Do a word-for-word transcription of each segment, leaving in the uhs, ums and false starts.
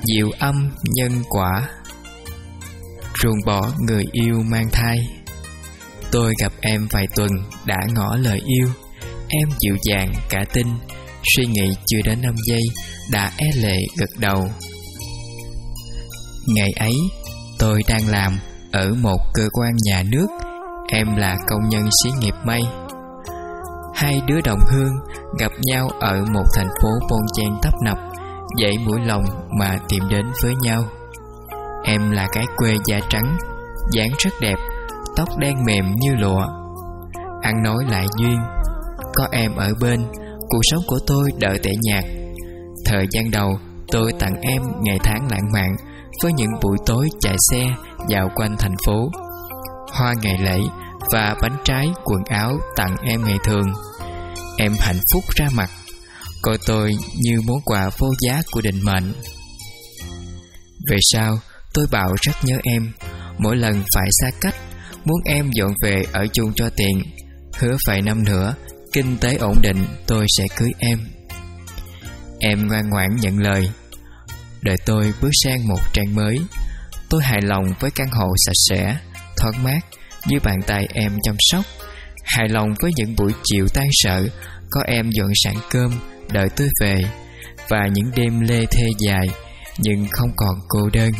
diệu âm nhân quả. Ruồng bỏ người yêu mang thai. Tôi gặp em vài tuần đã ngỏ lời yêu. Em dịu dàng cả tin, suy nghĩ chưa đến năm giây đã é lệ gật đầu. Ngày ấy tôi đang làm ở một cơ quan nhà nước, em là công nhân xí nghiệp may. Hai đứa đồng hương gặp nhau ở một thành phố bon chen tấp nập, dãy mũi lòng mà tìm đến với nhau. Em là cái quê da trắng, dáng rất đẹp, tóc đen mềm như lụa. Ăn nói lại duyên, có em ở bên, cuộc sống của tôi đỡ tẻ nhạt. Thời gian đầu tôi tặng em ngày tháng lãng mạn, với những buổi tối chạy xe dạo quanh thành phố, hoa ngày lễ và bánh trái quần áo tặng em ngày thường. Em hạnh phúc ra mặt, coi tôi như món quà vô giá của định mệnh. Về sau tôi bảo rất nhớ em, mỗi lần phải xa cách, muốn em dọn về ở chung cho tiện. Hứa vài năm nữa kinh tế ổn định tôi sẽ cưới em. Em ngoan ngoãn nhận lời. Đời tôi bước sang một trang mới. Tôi hài lòng với căn hộ sạch sẽ, thoáng mát, dưới bàn tay em chăm sóc. Hài lòng với những buổi chiều tan sở, có em dọn sẵn cơm đợi tôi về. Và những đêm lê thê dài, nhưng không còn cô đơn.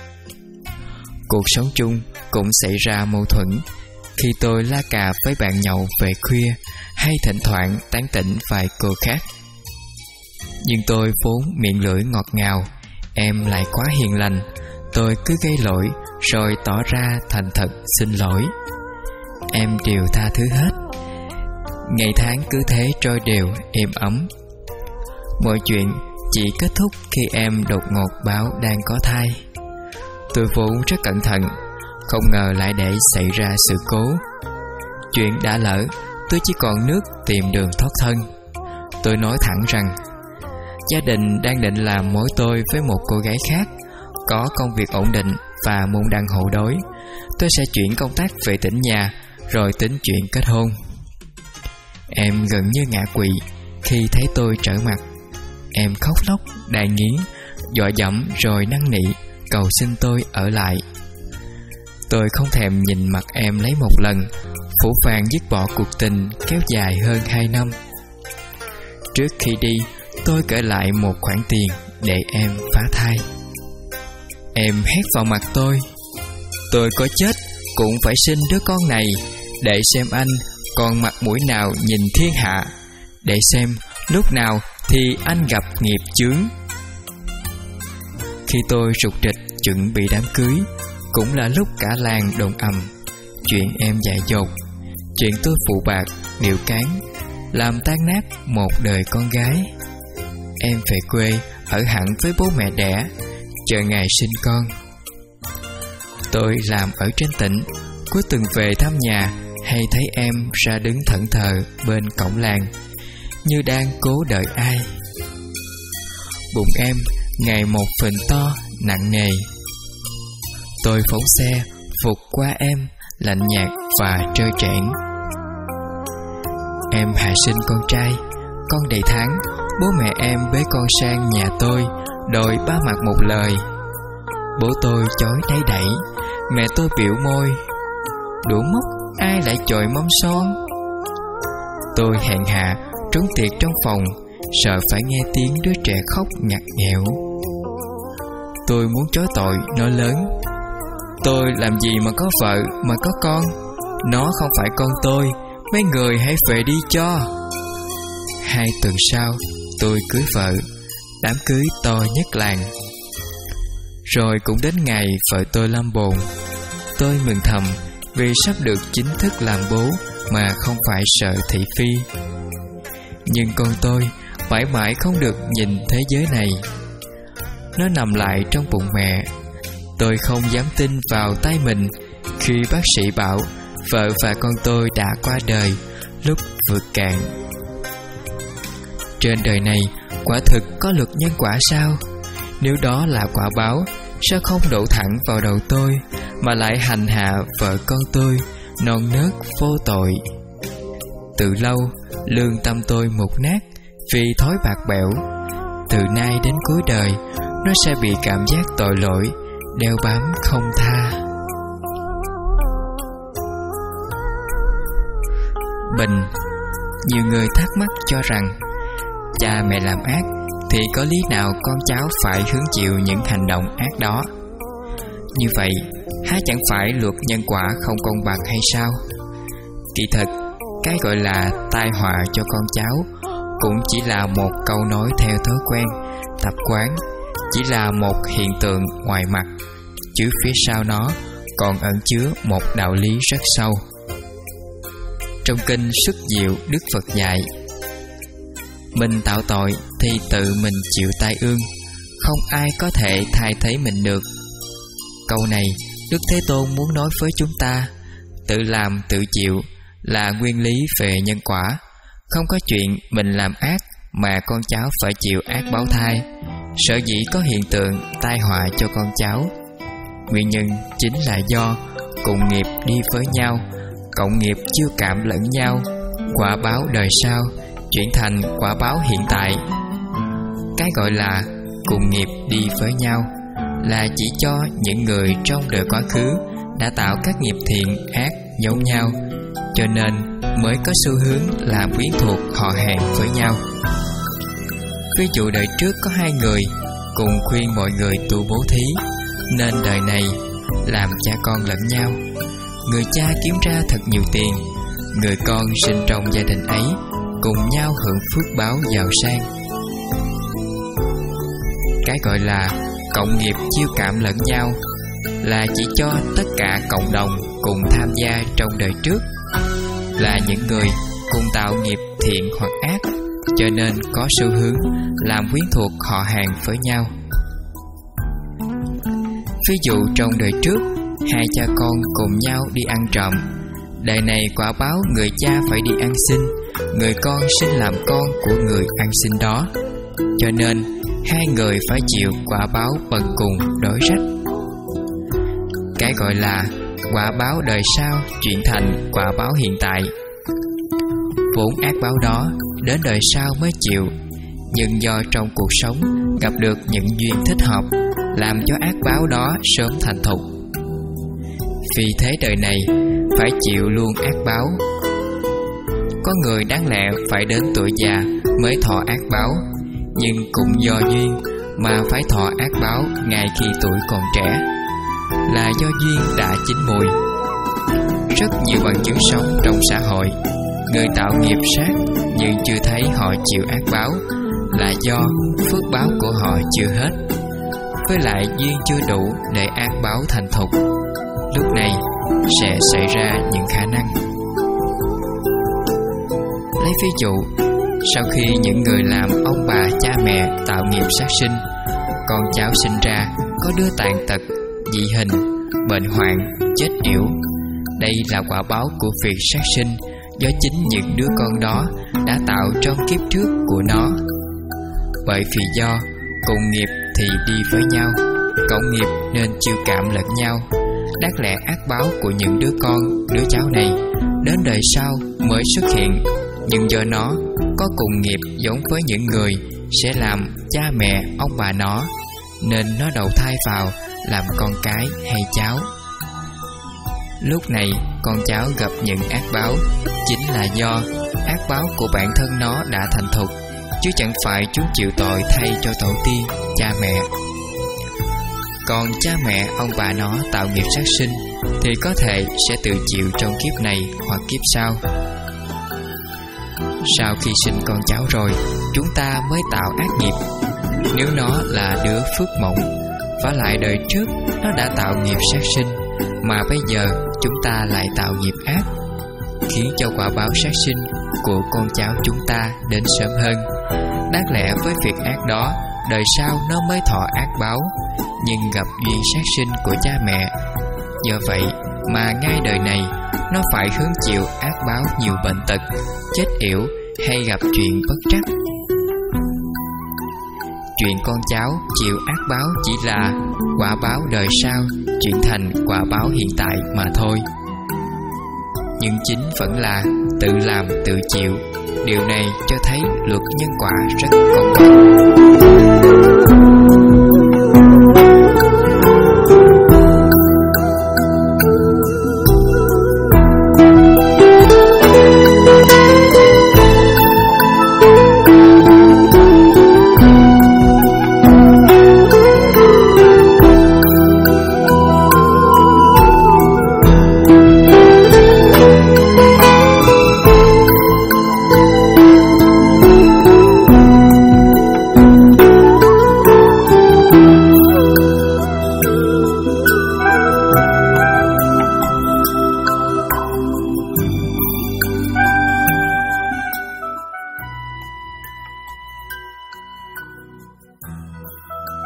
Cuộc sống chung cũng xảy ra mâu thuẫn, khi tôi la cà với bạn nhậu về khuya, hay thỉnh thoảng tán tỉnh vài cô khác. Nhưng tôi vốn miệng lưỡi ngọt ngào, em lại quá hiền lành. Tôi cứ gây lỗi rồi tỏ ra thành thật xin lỗi. Em đều tha thứ hết. Ngày tháng cứ thế trôi đều êm ấm. Mọi chuyện chỉ kết thúc khi em đột ngột báo đang có thai. Tôi vốn rất cẩn thận, không ngờ lại để xảy ra sự cố. Chuyện đã lỡ, tôi chỉ còn nước tìm đường thoát thân. Tôi nói thẳng rằng gia đình đang định làm mối tôi với một cô gái khác, có công việc ổn định và môn đăng hộ đối. Tôi sẽ chuyển công tác về tỉnh nhà, rồi tính chuyện kết hôn. Em gần như ngã quỵ khi thấy tôi trở mặt. Em khóc lóc, đài nghiến, dọa dẫm rồi năn nỉ cầu xin tôi ở lại. Tôi không thèm nhìn mặt em lấy một lần, phủ phàng dứt bỏ cuộc tình kéo dài hơn hai năm. Trước khi đi, tôi kể lại một khoản tiền để em phá thai. Em hét vào mặt tôi: tôi có chết cũng phải sinh đứa con này, để xem anh còn mặt mũi nào nhìn thiên hạ, để xem lúc nào thì anh gặp nghiệp chướng. Khi tôi rục rịch chuẩn bị đám cưới, cũng là lúc cả làng đồn ầm chuyện em dại dột, chuyện tôi phụ bạc, điệu cán, làm tan nát một đời con gái. Em về quê ở hẳn với bố mẹ đẻ, chờ ngày sinh con. Tôi làm ở trên tỉnh, cuối tuần về thăm nhà, hay thấy em ra đứng thẫn thờ bên cổng làng, như đang cố đợi ai. Bụng em ngày một phình to, nặng nề. Tôi phóng xe vụt qua em, lạnh nhạt và trơ trẽn. Em hạ sinh con trai, con đầy tháng. Bố mẹ em bế con sang nhà tôi, đòi ba mặt một lời. Bố tôi chối đáy đẩy, mẹ tôi biểu môi: đũa mốc ai lại chọi mâm son. Tôi hẹn hạ trốn tiệc trong phòng, sợ phải nghe tiếng đứa trẻ khóc ngặt nghẹo. Tôi muốn chối tội nói lớn: tôi làm gì mà có vợ mà có con, nó không phải con tôi, mấy người hãy về đi cho. Hai tuần sau tôi cưới vợ, đám cưới to nhất làng. Rồi cũng đến ngày vợ tôi lâm bồn. Tôi mừng thầm vì sắp được chính thức làm bố mà không phải sợ thị phi. Nhưng con tôi mãi mãi không được nhìn thế giới này. Nó nằm lại trong bụng mẹ. Tôi không dám tin vào tay mình khi bác sĩ bảo vợ và con tôi đã qua đời lúc vượt cạn. Trên đời này quả thực có luật nhân quả sao? Nếu đó là quả báo, sao không đổ thẳng vào đầu tôi, mà lại hành hạ vợ con tôi non nớt vô tội? Từ lâu lương tâm tôi mục nát vì thói bạc bẽo. Từ nay đến cuối đời, nó sẽ bị cảm giác tội lỗi đeo bám không tha. Bình. Nhiều người thắc mắc cho rằng cha mẹ làm ác thì có lý nào con cháu phải hứng chịu những hành động ác đó? Như vậy, há chẳng phải luật nhân quả không công bằng hay sao? Kỳ thực, cái gọi là tai họa cho con cháu cũng chỉ là một câu nói theo thói quen, tập quán, chỉ là một hiện tượng ngoài mặt, chứ phía sau nó còn ẩn chứa một đạo lý rất sâu. Trong kinh Xuất Diệu, Đức Phật dạy: mình tạo tội thì tự mình chịu tai ương, không ai có thể thay thế mình được. Câu này Đức Thế Tôn muốn nói với chúng ta, tự làm tự chịu là nguyên lý về nhân quả. Không có chuyện mình làm ác mà con cháu phải chịu ác báo thai. Sở dĩ có hiện tượng tai họa cho con cháu, nguyên nhân chính là do cùng nghiệp đi với nhau, cộng nghiệp chiêu cảm lẫn nhau, quả báo đời sau chuyển thành quả báo hiện tại. Cái gọi là cùng nghiệp đi với nhau là chỉ cho những người trong đời quá khứ đã tạo các nghiệp thiện ác giống nhau, cho nên mới có xu hướng làm quyến thuộc họ hàng với nhau. Ví dụ đời trước có hai người cùng khuyên mọi người tu bố thí, nên đời này làm cha con lẫn nhau. Người cha kiếm ra thật nhiều tiền, người con sinh trong gia đình ấy cùng nhau hưởng phước báo giàu sang. Cái gọi là cộng nghiệp chiêu cảm lẫn nhau là chỉ cho tất cả cộng đồng cùng tham gia trong đời trước, là những người cùng tạo nghiệp thiện hoặc ác, cho nên có xu hướng làm quyến thuộc họ hàng với nhau. Ví dụ trong đời trước, hai cha con cùng nhau đi ăn trộm. Đời này quả báo người cha phải đi ăn xin, người con sinh làm con của người ăn xin đó, cho nên hai người phải chịu quả báo bần cùng đối rách. Cái gọi là quả báo đời sau chuyển thành quả báo hiện tại. Vốn ác báo đó đến đời sau mới chịu, nhưng do trong cuộc sống gặp được những duyên thích hợp, làm cho ác báo đó sớm thành thục. Vì thế đời này phải chịu luôn ác báo. Có người đáng lẽ phải đến tuổi già mới thọ ác báo, nhưng cũng do duyên mà phải thọ ác báo ngay khi tuổi còn trẻ, là do duyên đã chín mùi. Rất nhiều bằng chứng sống trong xã hội, người tạo nghiệp sát nhưng chưa thấy họ chịu ác báo, là do phước báo của họ chưa hết, với lại duyên chưa đủ để ác báo thành thục. Lúc này sẽ xảy ra những khả năng. Lấy ví dụ, sau khi những người làm ông bà cha mẹ tạo nghiệp sát sinh, con cháu sinh ra có đứa tàn tật, dị hình, bệnh hoạn, chết yểu. Đây là quả báo của việc sát sinh do chính những đứa con đó đã tạo trong kiếp trước của nó. Bởi vì do cùng nghiệp thì đi với nhau, cộng nghiệp nên chiêu cảm lẫn nhau, đáng lẽ ác báo của những đứa con, đứa cháu này đến đời sau mới xuất hiện, nhưng do nó có cùng nghiệp giống với những người sẽ làm cha mẹ ông bà nó, nên nó đầu thai vào làm con cái hay cháu. Lúc này con cháu gặp những ác báo chính là do ác báo của bản thân nó đã thành thục, chứ chẳng phải chúng chịu tội thay cho tổ tiên, cha mẹ. Còn cha mẹ ông bà nó tạo nghiệp sát sinh thì có thể sẽ tự chịu trong kiếp này hoặc kiếp sau. Sau khi sinh con cháu rồi, chúng ta mới tạo ác nghiệp. Nếu nó là đứa phước mộng, vả lại đời trước nó đã tạo nghiệp sát sinh, mà bây giờ chúng ta lại tạo nghiệp ác, khiến cho quả báo sát sinh của con cháu chúng ta đến sớm hơn. Đáng lẽ với việc ác đó, đời sau nó mới thọ ác báo, nhưng gặp duyên sát sinh của cha mẹ. Do vậy mà ngay đời này nó phải hứng chịu ác báo nhiều bệnh tật, chết yểu hay gặp chuyện bất trắc. Chuyện con cháu chịu ác báo chỉ là quả báo đời sau chuyển thành quả báo hiện tại mà thôi. Nhưng chính vẫn là tự làm tự chịu. Điều này cho thấy luật nhân quả rất công bằng.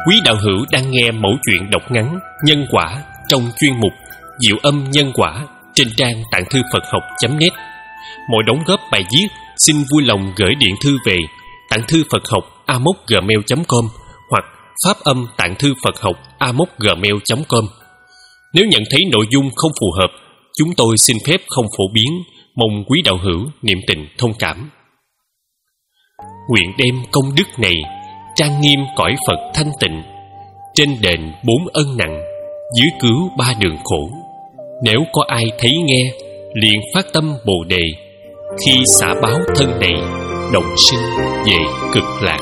Quý đạo hữu đang nghe mẩu chuyện đọc ngắn Nhân Quả trong chuyên mục Diệu Âm Nhân Quả trên trang tạng thư Phật học chấm net. Mọi đóng góp bài viết xin vui lòng gửi điện thư về tạng thư Phật học a m o c gmail chấm com hoặc phát âm tạng thư Phật học a m o c gmail chấm com. Nếu nhận thấy nội dung không phù hợp, chúng tôi xin phép không phổ biến, mong quý đạo hữu niệm tình thông cảm. Nguyện đem công đức này trang nghiêm cõi Phật thanh tịnh, trên đền bốn ân nặng, dưới cứu ba đường khổ. Nếu có ai thấy nghe, liền phát tâm Bồ Đề, khi xả báo thân này, đồng sinh về cực lạc.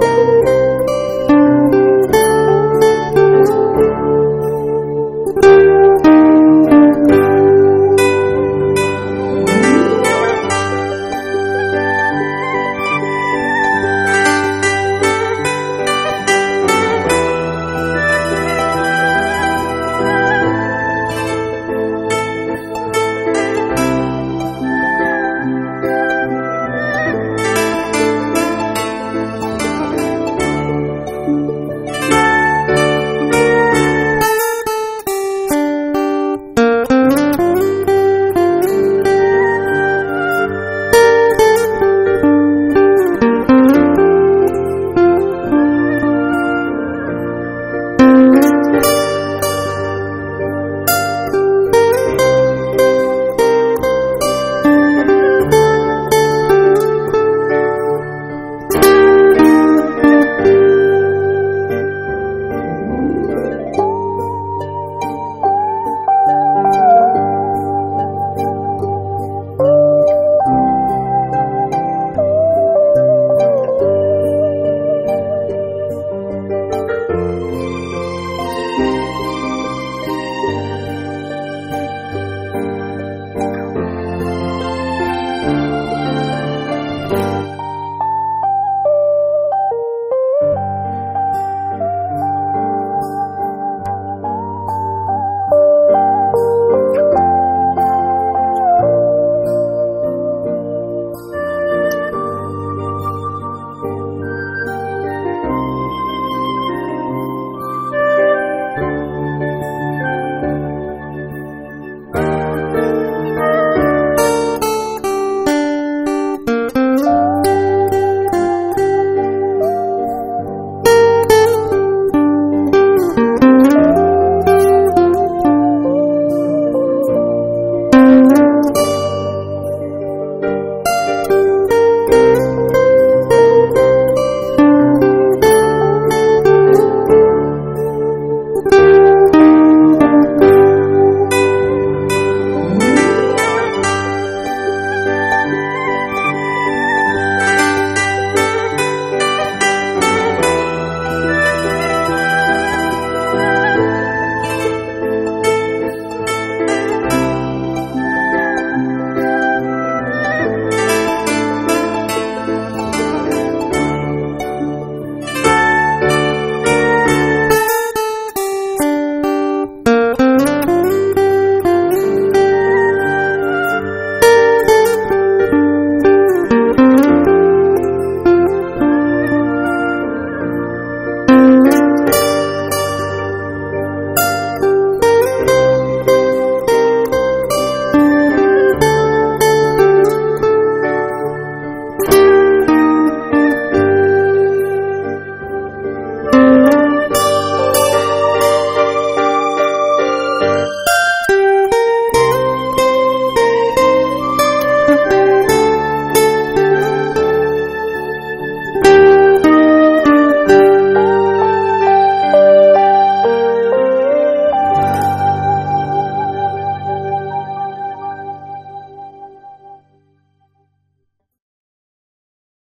you.